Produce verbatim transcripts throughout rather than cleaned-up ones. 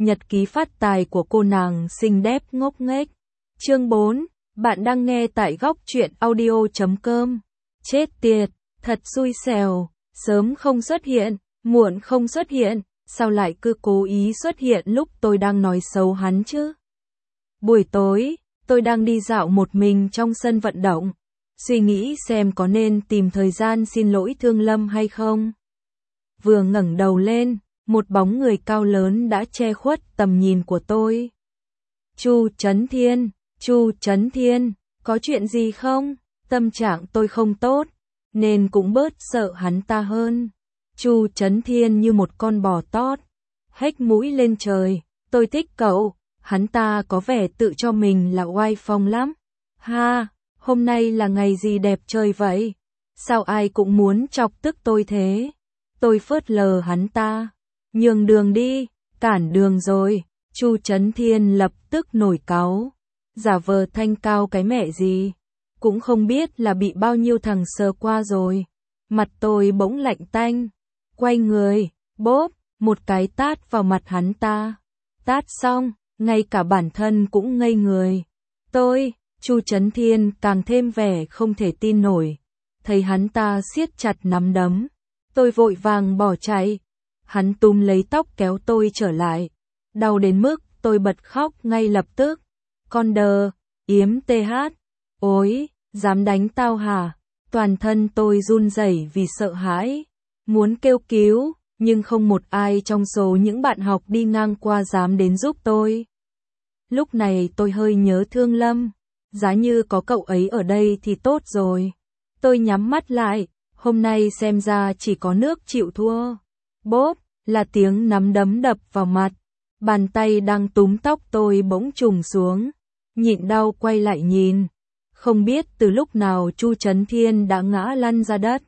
nhật ký phát tài của cô nàng xinh đẹp ngốc nghếch. Chương bốn, bạn đang nghe tại góc truyện audio chấm com. Chết tiệt, thật xui xẻo, sớm không xuất hiện, muộn không xuất hiện, sao lại cứ cố ý xuất hiện lúc tôi đang nói xấu hắn chứ? Buổi tối, tôi đang đi dạo một mình trong sân vận động, suy nghĩ xem có nên tìm thời gian xin lỗi Thương Lâm hay không. Vừa ngẩng đầu lên, một bóng người cao lớn đã che khuất tầm nhìn của tôi. Chu Chấn Thiên, Chu Chấn Thiên, có chuyện gì không? Tâm trạng tôi không tốt, nên cũng bớt sợ hắn ta hơn. Chu Chấn Thiên như một con bò tót, hếch mũi lên trời, tôi thích cậu, hắn ta có vẻ tự cho mình là oai phong lắm. Ha, hôm nay là ngày gì đẹp trời vậy? Sao ai cũng muốn chọc tức tôi thế? Tôi phớt lờ hắn ta, nhường đường đi, cản đường rồi. Chu Chấn Thiên lập tức nổi cáu, giả vờ thanh cao cái mẹ gì, cũng không biết là bị bao nhiêu thằng sờ qua rồi. Mặt tôi bỗng lạnh tanh, quay người, bốp, một cái tát vào mặt hắn ta. Tát xong, ngay cả bản thân cũng ngây người. Tôi, Chu Chấn Thiên càng thêm vẻ không thể tin nổi, thấy hắn ta siết chặt nắm đấm. Tôi vội vàng bỏ chạy, hắn túm lấy tóc kéo tôi trở lại, đau đến mức tôi bật khóc ngay lập tức. Con đờ, yếm tê hát, ối, dám đánh tao hả? Toàn thân tôi run rẩy vì sợ hãi, muốn kêu cứu, nhưng không một ai trong số những bạn học đi ngang qua dám đến giúp tôi. Lúc này tôi hơi nhớ Thương Lâm, giá như có cậu ấy ở đây thì tốt rồi. Tôi nhắm mắt lại, hôm nay xem ra chỉ có nước chịu thua. Bốp, là tiếng nắm đấm đập vào mặt, bàn tay đang túm tóc tôi bỗng trùng xuống, nhịn đau quay lại nhìn. Không biết từ lúc nào Chu Chấn Thiên đã ngã lăn ra đất.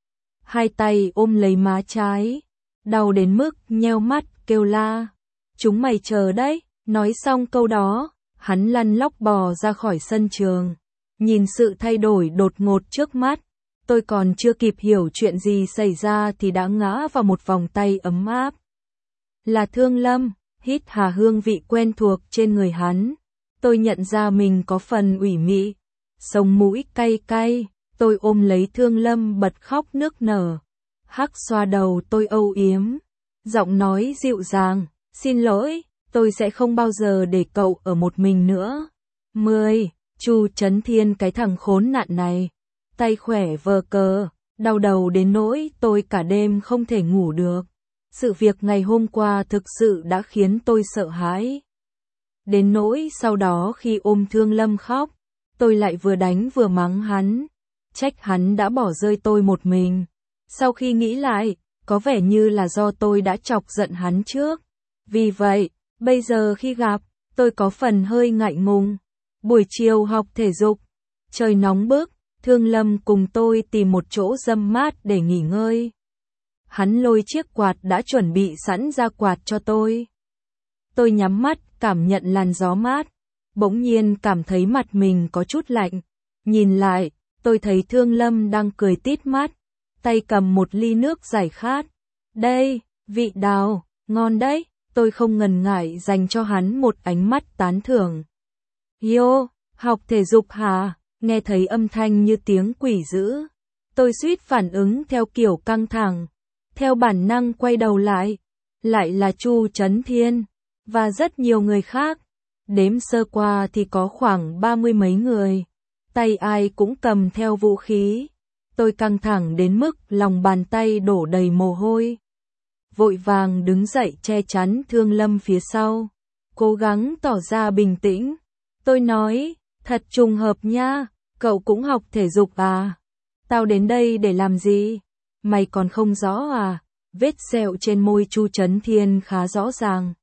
Hai tay ôm lấy má trái, đau đến mức nheo mắt kêu la. Chúng mày chờ đấy, nói xong câu đó, hắn lăn lóc bò ra khỏi sân trường. Nhìn sự thay đổi đột ngột trước mắt, tôi còn chưa kịp hiểu chuyện gì xảy ra thì đã ngã vào một vòng tay ấm áp. Là Thương Lâm, hít hà hương vị quen thuộc trên người hắn. Tôi nhận ra mình có phần ủy mị, sống mũi cay cay, tôi ôm lấy Thương Lâm bật khóc nức nở. Hắc xoa đầu tôi âu yếm, giọng nói dịu dàng, xin lỗi, tôi sẽ không bao giờ để cậu ở một mình nữa. Mười, Chu Chấn Thiên cái thằng khốn nạn này, tay khỏe vờ cờ, đau đầu đến nỗi tôi cả đêm không thể ngủ được. Sự việc ngày hôm qua thực sự đã khiến tôi sợ hãi. Đến nỗi sau đó khi ôm Thương Lâm khóc, tôi lại vừa đánh vừa mắng hắn, trách hắn đã bỏ rơi tôi một mình. Sau khi nghĩ lại, có vẻ như là do tôi đã chọc giận hắn trước. Vì vậy, bây giờ khi gặp, tôi có phần hơi ngại ngùng. Buổi chiều học thể dục, trời nóng bức, Thương Lâm cùng tôi tìm một chỗ râm mát để nghỉ ngơi. Hắn lôi chiếc quạt đã chuẩn bị sẵn ra quạt cho tôi. Tôi nhắm mắt, cảm nhận làn gió mát, bỗng nhiên cảm thấy mặt mình có chút lạnh. Nhìn lại, tôi thấy Thương Lâm đang cười tít mắt, tay cầm một ly nước giải khát. Đây, vị đào, ngon đấy, tôi không ngần ngại dành cho hắn một ánh mắt tán thưởng. Yo, học thể dục hả? Nghe thấy âm thanh như tiếng quỷ dữ. Tôi suýt phản ứng theo kiểu căng thẳng, theo bản năng quay đầu lại. Lại là Chu Chấn Thiên, và rất nhiều người khác. Đếm sơ qua thì có khoảng ba mươi mấy người. Tay ai cũng cầm theo vũ khí. Tôi căng thẳng đến mức lòng bàn tay đổ đầy mồ hôi. Vội vàng đứng dậy che chắn Thương Lâm phía sau, cố gắng tỏ ra bình tĩnh. Tôi nói, thật trùng hợp nha, cậu cũng học thể dục à? Tao đến đây để làm gì? Mày còn không rõ à? Vết sẹo trên môi Chu Chấn Thiên khá rõ ràng.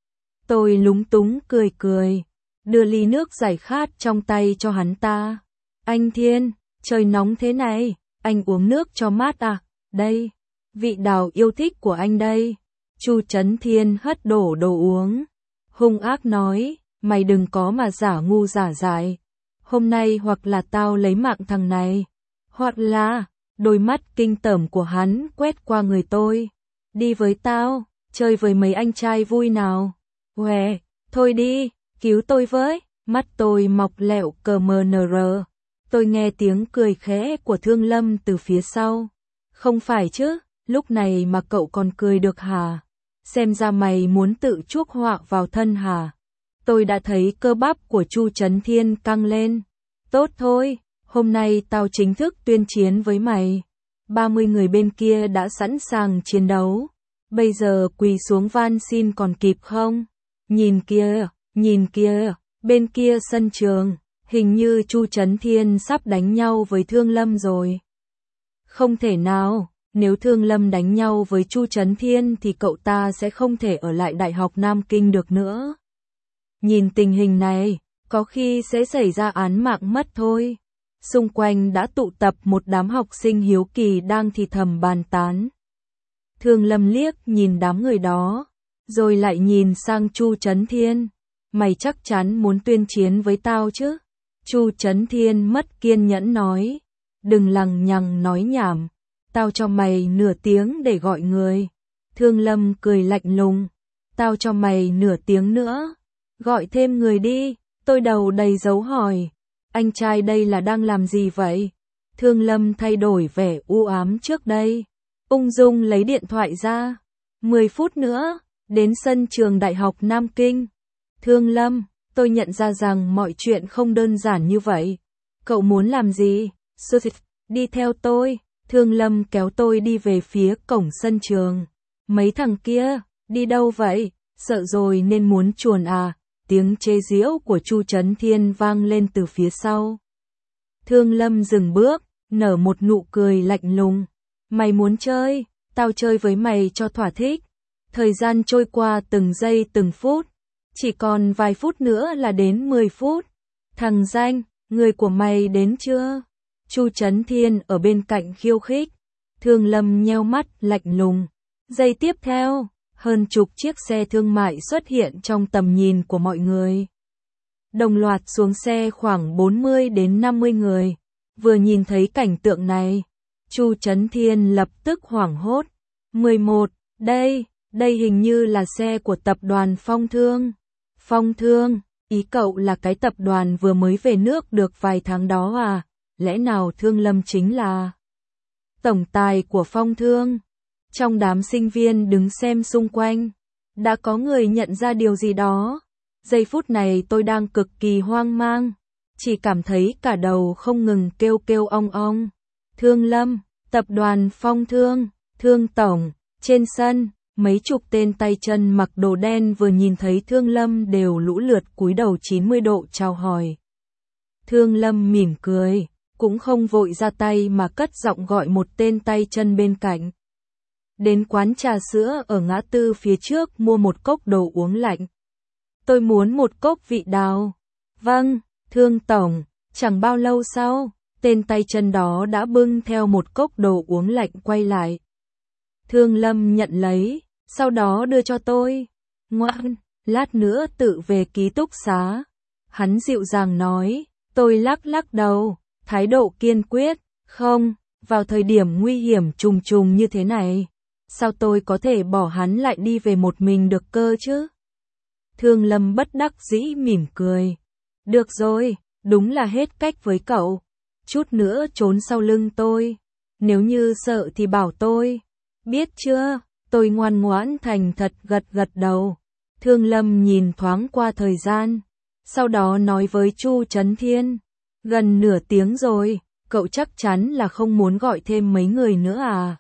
Tôi lúng túng cười cười, đưa ly nước giải khát trong tay cho hắn ta. Anh Thiên, trời nóng thế này, anh uống nước cho mát à? Đây, vị đào yêu thích của anh đây. Chu Chấn Thiên hất đổ đồ uống, hung ác nói, mày đừng có mà giả ngu giả dại. Hôm nay hoặc là tao lấy mạng thằng này, hoặc là, đôi mắt kinh tởm của hắn quét qua người tôi. Đi với tao, chơi với mấy anh trai vui nào. Què, thôi đi, cứu tôi với, mắt tôi mọc lẹo cờ mờ nờ rờ. Tôi nghe tiếng cười khẽ của Thương Lâm từ phía sau. Không phải chứ, lúc này mà cậu còn cười được hả? Xem ra mày muốn tự chuốc họa vào thân hả? Tôi đã thấy cơ bắp của Chu Chấn Thiên căng lên. Tốt thôi, hôm nay tao chính thức tuyên chiến với mày. ba mươi người bên kia đã sẵn sàng chiến đấu. Bây giờ quỳ xuống van xin còn kịp không? Nhìn kia, nhìn kia, bên kia sân trường, hình như Chu Chấn Thiên sắp đánh nhau với Thương Lâm rồi. Không thể nào, nếu Thương Lâm đánh nhau với Chu Chấn Thiên thì cậu ta sẽ không thể ở lại Đại học Nam Kinh được nữa. Nhìn tình hình này, có khi sẽ xảy ra án mạng mất thôi. Xung quanh đã tụ tập một đám học sinh hiếu kỳ đang thì thầm bàn tán. Thương Lâm liếc nhìn đám người đó, rồi lại nhìn sang Chu Chấn Thiên. Mày chắc chắn muốn tuyên chiến với tao chứ? Chu Chấn Thiên mất kiên nhẫn nói. Đừng lằng nhằng nói nhảm, tao cho mày nửa tiếng để gọi người. Thương Lâm cười lạnh lùng. Tao cho mày nửa tiếng nữa. Gọi thêm người đi. Tôi đầu đầy dấu hỏi. Anh trai đây là đang làm gì vậy? Thương Lâm thay đổi vẻ u ám trước đây. Ung dung lấy điện thoại ra. mười phút nữa, đến sân trường Đại học Nam Kinh. Thương Lâm, tôi nhận ra rằng mọi chuyện không đơn giản như vậy. Cậu muốn làm gì? Đi theo tôi. Thương Lâm kéo tôi đi về phía cổng sân trường. Mấy thằng kia, đi đâu vậy? Sợ rồi nên muốn chuồn à? Tiếng chế giễu của Chu Chấn Thiên vang lên từ phía sau. Thương Lâm dừng bước, nở một nụ cười lạnh lùng. Mày muốn chơi, tao chơi với mày cho thỏa thích. Thời gian trôi qua từng giây từng phút. Chỉ còn vài phút nữa là đến mười phút. Thằng danh, người của mày đến chưa? Chu Chấn Thiên ở bên cạnh khiêu khích. Thương Lâm nheo mắt lạnh lùng. Giây tiếp theo, hơn chục chiếc xe thương mại xuất hiện trong tầm nhìn của mọi người. Đồng loạt xuống xe khoảng bốn mươi đến năm mươi người. Vừa nhìn thấy cảnh tượng này, Chu Chấn Thiên lập tức hoảng hốt. mười một, đây, đây hình như là xe của tập đoàn Phong Thương. Phong Thương, ý cậu là cái tập đoàn vừa mới về nước được vài tháng đó à? Lẽ nào Thương Lâm chính là tổng tài của Phong Thương? Trong đám sinh viên đứng xem xung quanh, đã có người nhận ra điều gì đó. Giây phút này tôi đang cực kỳ hoang mang, chỉ cảm thấy cả đầu không ngừng kêu kêu ong ong. Thương Lâm, tập đoàn Phong Thương, Thương Tổng, trên sân, mấy chục tên tay chân mặc đồ đen vừa nhìn thấy Thương Lâm đều lũ lượt cúi đầu chín mươi độ chào hỏi. Thương Lâm mỉm cười, cũng không vội ra tay mà cất giọng gọi một tên tay chân bên cạnh. Đến quán trà sữa ở ngã tư phía trước mua một cốc đồ uống lạnh. Tôi muốn một cốc vị đào. Vâng, Thương Tổng. Chẳng bao lâu sau, tên tay chân đó đã bưng theo một cốc đồ uống lạnh quay lại. Thương Lâm nhận lấy, sau đó đưa cho tôi. Ngoan, lát nữa tự về ký túc xá. Hắn dịu dàng nói. Tôi lắc lắc đầu, thái độ kiên quyết. Không, vào thời điểm nguy hiểm trùng trùng như thế này, sao tôi có thể bỏ hắn lại đi về một mình được cơ chứ? Thương Lâm bất đắc dĩ mỉm cười. Được rồi, đúng là hết cách với cậu. Chút nữa trốn sau lưng tôi. Nếu như sợ thì bảo tôi. Biết chưa? Tôi ngoan ngoãn thành thật gật gật đầu. Thương Lâm nhìn thoáng qua thời gian, sau đó nói với Chu Chấn Thiên. Gần nửa tiếng rồi, cậu chắc chắn là không muốn gọi thêm mấy người nữa à?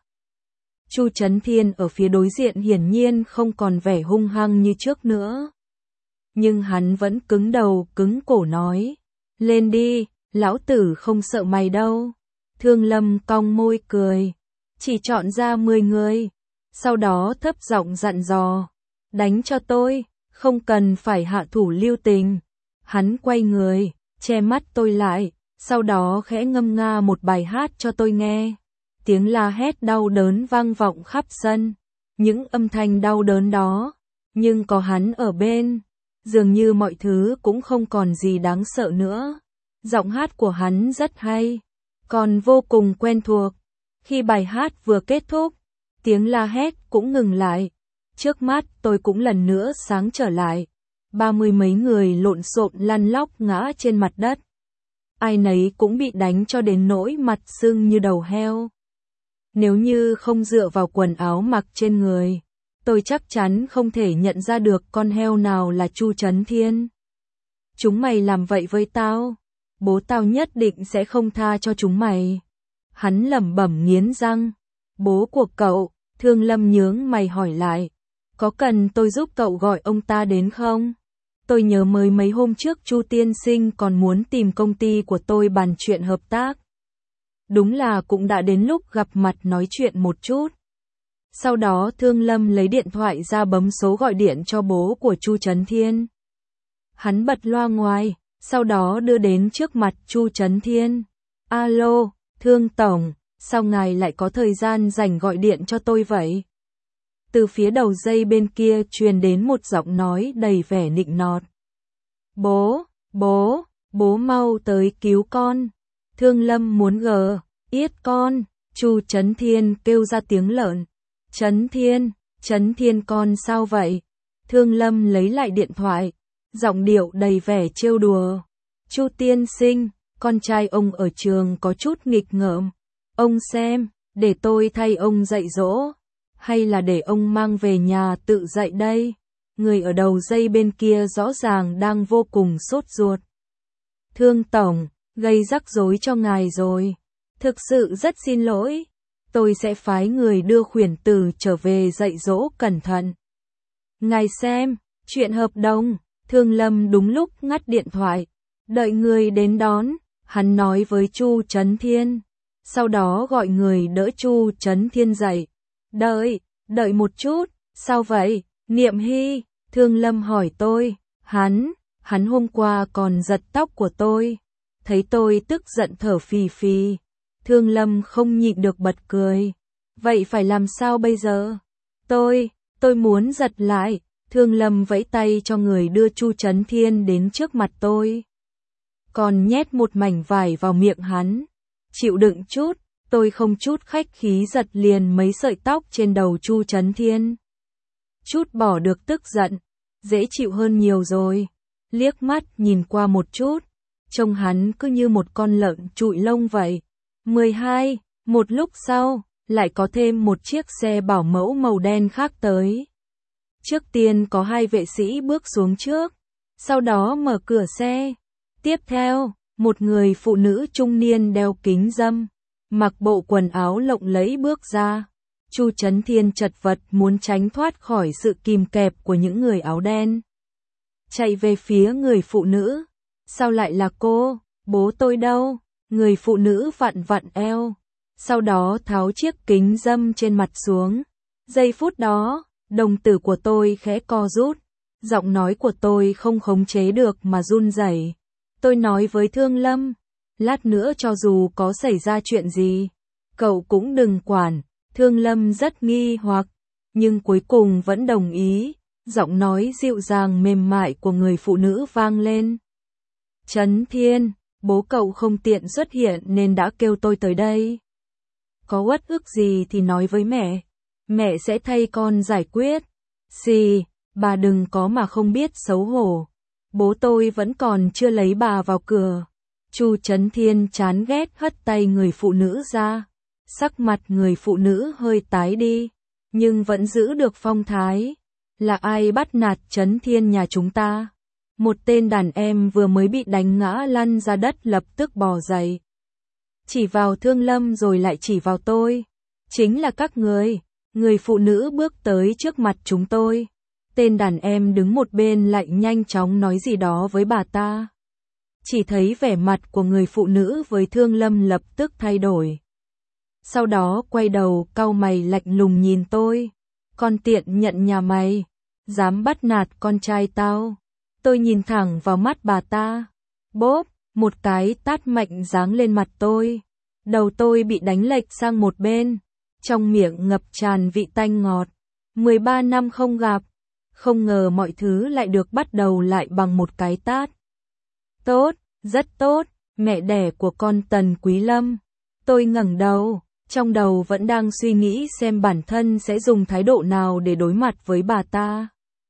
Chu Chấn Thiên ở phía đối diện hiển nhiên không còn vẻ hung hăng như trước nữa. Nhưng hắn vẫn cứng đầu cứng cổ nói. Lên đi, lão tử không sợ mày đâu. Thương Lâm cong môi cười. Chỉ chọn ra mười người. Sau đó thấp giọng dặn dò. Đánh cho tôi, không cần phải hạ thủ lưu tình. Hắn quay người, che mắt tôi lại, sau đó khẽ ngâm nga một bài hát cho tôi nghe. Tiếng la hét đau đớn vang vọng khắp sân. Những âm thanh đau đớn đó, nhưng có hắn ở bên, dường như mọi thứ cũng không còn gì đáng sợ nữa. Giọng hát của hắn rất hay, còn vô cùng quen thuộc. Khi bài hát vừa kết thúc, tiếng la hét cũng ngừng lại. Trước mắt tôi cũng lần nữa sáng trở lại. Ba mươi mấy người lộn xộn lăn lóc ngã trên mặt đất. Ai nấy cũng bị đánh cho đến nỗi mặt sưng như đầu heo. Nếu như không dựa vào quần áo mặc trên người, tôi chắc chắn không thể nhận ra được con heo nào là Chu Chấn Thiên. Chúng mày làm vậy với tao, bố tao nhất định sẽ không tha cho chúng mày. Hắn lẩm bẩm nghiến răng. Bố của cậu? Thương Lâm nhướng mày hỏi lại. Có cần tôi giúp cậu gọi ông ta đến không? Tôi nhớ mới mấy hôm trước Chu tiên sinh còn muốn tìm công ty của tôi bàn chuyện hợp tác. Đúng là cũng đã đến lúc gặp mặt nói chuyện một chút. Sau đó Thương Lâm lấy điện thoại ra bấm số gọi điện cho bố của Chu Chấn Thiên. Hắn bật loa ngoài, sau đó đưa đến trước mặt Chu Chấn Thiên. Alo, Thương Tổng, sao ngài lại có thời gian rảnh gọi điện cho tôi vậy? Từ phía đầu dây bên kia truyền đến một giọng nói đầy vẻ nịnh nọt. Bố, bố, bố mau tới cứu con. Thương Lâm muốn gờ, yết con. Chu Chấn Thiên kêu ra tiếng lợn. Chấn Thiên, Chấn Thiên con sao vậy? Thương Lâm lấy lại điện thoại, giọng điệu đầy vẻ trêu đùa. Chu tiên sinh, con trai ông ở trường có chút nghịch ngợm. Ông xem, để tôi thay ông dạy dỗ, hay là để ông mang về nhà tự dạy đây? Người ở đầu dây bên kia rõ ràng đang vô cùng sốt ruột. Thương Tổng, gây rắc rối cho ngài rồi. Thực sự rất xin lỗi. Tôi sẽ phái người đưa khuyển tử trở về dạy dỗ cẩn thận. Ngài xem, chuyện hợp đồng. Thương Lâm đúng lúc ngắt điện thoại. Đợi người đến đón, hắn nói với Chu Chấn Thiên. Sau đó gọi người đỡ Chu Chấn Thiên dậy. Đợi, đợi một chút, sao vậy? Niệm Hy, Thương Lâm hỏi tôi. Hắn, hắn hôm qua còn giật tóc của tôi. Thấy tôi tức giận thở phì phì. Thương Lâm không nhịn được bật cười. Vậy phải làm sao bây giờ? Tôi, tôi muốn giật lại. Thương Lâm vẫy tay cho người đưa Chu Chấn Thiên đến trước mặt tôi. Còn nhét một mảnh vải vào miệng hắn. Chịu đựng chút, tôi không chút khách khí giật liền mấy sợi tóc trên đầu Chu Chấn Thiên. Chút bỏ được tức giận, dễ chịu hơn nhiều rồi. Liếc mắt nhìn qua một chút, trông hắn cứ như một con lợn trụi lông vậy. mười hai, một lúc sau, lại có thêm một chiếc xe bảo mẫu màu đen khác tới. Trước tiên có hai vệ sĩ bước xuống trước, sau đó mở cửa xe. Tiếp theo, một người phụ nữ trung niên đeo kính râm, mặc bộ quần áo lộng lẫy bước ra. Chu Chấn Thiên chật vật muốn tránh thoát khỏi sự kìm kẹp của những người áo đen. Chạy về phía người phụ nữ. Sao lại là cô? Bố tôi đâu? Người phụ nữ vặn vặn eo. Sau đó tháo chiếc kính râm trên mặt xuống. Giây phút đó, đồng tử của tôi khẽ co rút. Giọng nói của tôi không khống chế được mà run rẩy. Tôi nói với Thương Lâm, lát nữa cho dù có xảy ra chuyện gì, cậu cũng đừng quản. Thương Lâm rất nghi hoặc, nhưng cuối cùng vẫn đồng ý. Giọng nói dịu dàng mềm mại của người phụ nữ vang lên. Chấn Thiên, bố cậu không tiện xuất hiện nên đã kêu tôi tới đây. Có uất ức gì thì nói với mẹ, mẹ sẽ thay con giải quyết. Xì, bà đừng có mà không biết xấu hổ. Bố tôi vẫn còn chưa lấy bà vào cửa. Chu Chấn Thiên chán ghét hất tay người phụ nữ ra. Sắc mặt người phụ nữ hơi tái đi, nhưng vẫn giữ được phong thái. Là ai bắt nạt Chấn Thiên nhà chúng ta? Một tên đàn em vừa mới bị đánh ngã lăn ra đất lập tức bò dậy. Chỉ vào Thương Lâm rồi lại chỉ vào tôi. Chính là các người. Người phụ nữ bước tới trước mặt chúng tôi. Tên đàn em đứng một bên lại nhanh chóng nói gì đó với bà ta. Chỉ thấy vẻ mặt của người phụ nữ với Thương Lâm lập tức thay đổi. Sau đó quay đầu cau mày lạnh lùng nhìn tôi. Con tiện nhận nhà mày, dám bắt nạt con trai tao. Tôi nhìn thẳng vào mắt bà ta. Bốp, một cái tát mạnh giáng lên mặt tôi. Đầu tôi bị đánh lệch sang một bên. Trong miệng ngập tràn vị tanh ngọt. mười ba năm không gặp. Không ngờ mọi thứ lại được bắt đầu lại bằng một cái tát. Tốt, rất tốt, mẹ đẻ của con Tần Quý Lâm. Tôi ngẩng đầu, trong đầu vẫn đang suy nghĩ xem bản thân sẽ dùng thái độ nào để đối mặt với bà ta.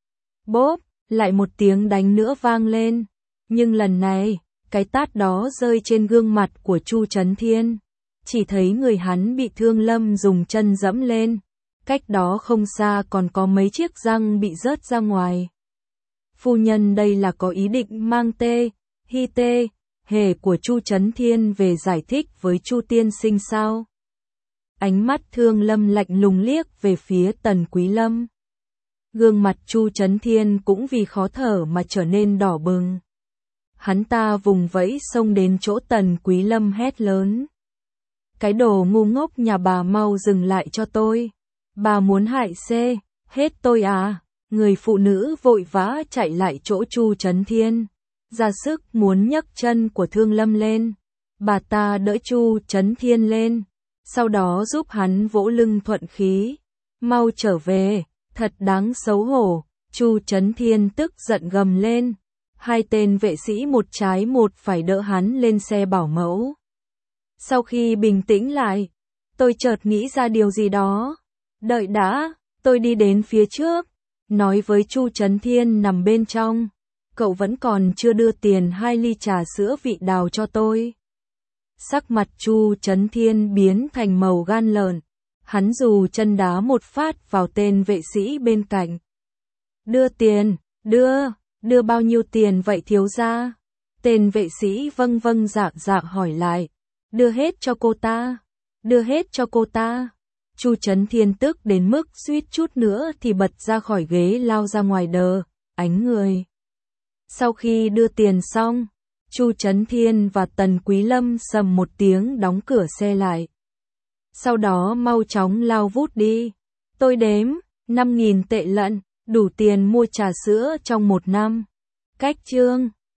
Bốp, lại một tiếng đánh nữa vang lên, nhưng lần này, cái tát đó rơi trên gương mặt của Chu Chấn Thiên. Chỉ thấy người hắn bị thương Lâm dùng chân dẫm lên, cách đó không xa còn có mấy chiếc răng bị rớt ra ngoài. Phu nhân đây là có ý định mang tê, hi tê, hề của Chu Chấn Thiên về giải thích với Chu tiên sinh sao? Ánh mắt Thương Lâm lạnh lùng liếc về phía Tần Quý Lâm. Gương mặt Chu Chấn Thiên cũng vì khó thở mà trở nên đỏ bừng. Hắn ta vùng vẫy xông đến chỗ Tần Quý Lâm hét lớn. Cái đồ ngu ngốc nhà bà mau dừng lại cho tôi. Bà muốn hại xê, hết tôi à? Người phụ nữ vội vã chạy lại chỗ Chu Chấn Thiên, ra sức muốn nhấc chân của Thương Lâm lên. Bà ta đỡ Chu Chấn Thiên lên, sau đó giúp hắn vỗ lưng thuận khí. Mau trở về, thật đáng xấu hổ. Chu Chấn Thiên tức giận gầm lên. Hai tên vệ sĩ một trái một phải đỡ hắn lên xe bảo mẫu. Sau khi bình tĩnh lại, tôi chợt nghĩ ra điều gì đó. Đợi đã, tôi đi đến phía trước, nói với Chu Chấn Thiên nằm bên trong. Cậu vẫn còn chưa đưa tiền hai ly trà sữa vị đào cho tôi. Sắc mặt Chu Chấn Thiên biến thành màu gan lợn. Hắn dù chân đá một phát vào tên vệ sĩ bên cạnh. Đưa tiền, đưa, đưa bao nhiêu tiền vậy thiếu gia? Tên vệ sĩ vâng vâng dạ dạ hỏi lại. Đưa hết cho cô ta, đưa hết cho cô ta. Chu Chấn Thiên tức đến mức suýt chút nữa thì bật ra khỏi ghế lao ra ngoài đờ, ánh người. Sau khi đưa tiền xong, Chu Chấn Thiên và Tần Quý Lâm sầm một tiếng đóng cửa xe lại. Sau đó mau chóng lao vút đi. Tôi đếm, năm nghìn tệ lận, đủ tiền mua trà sữa trong một năm. Cách chương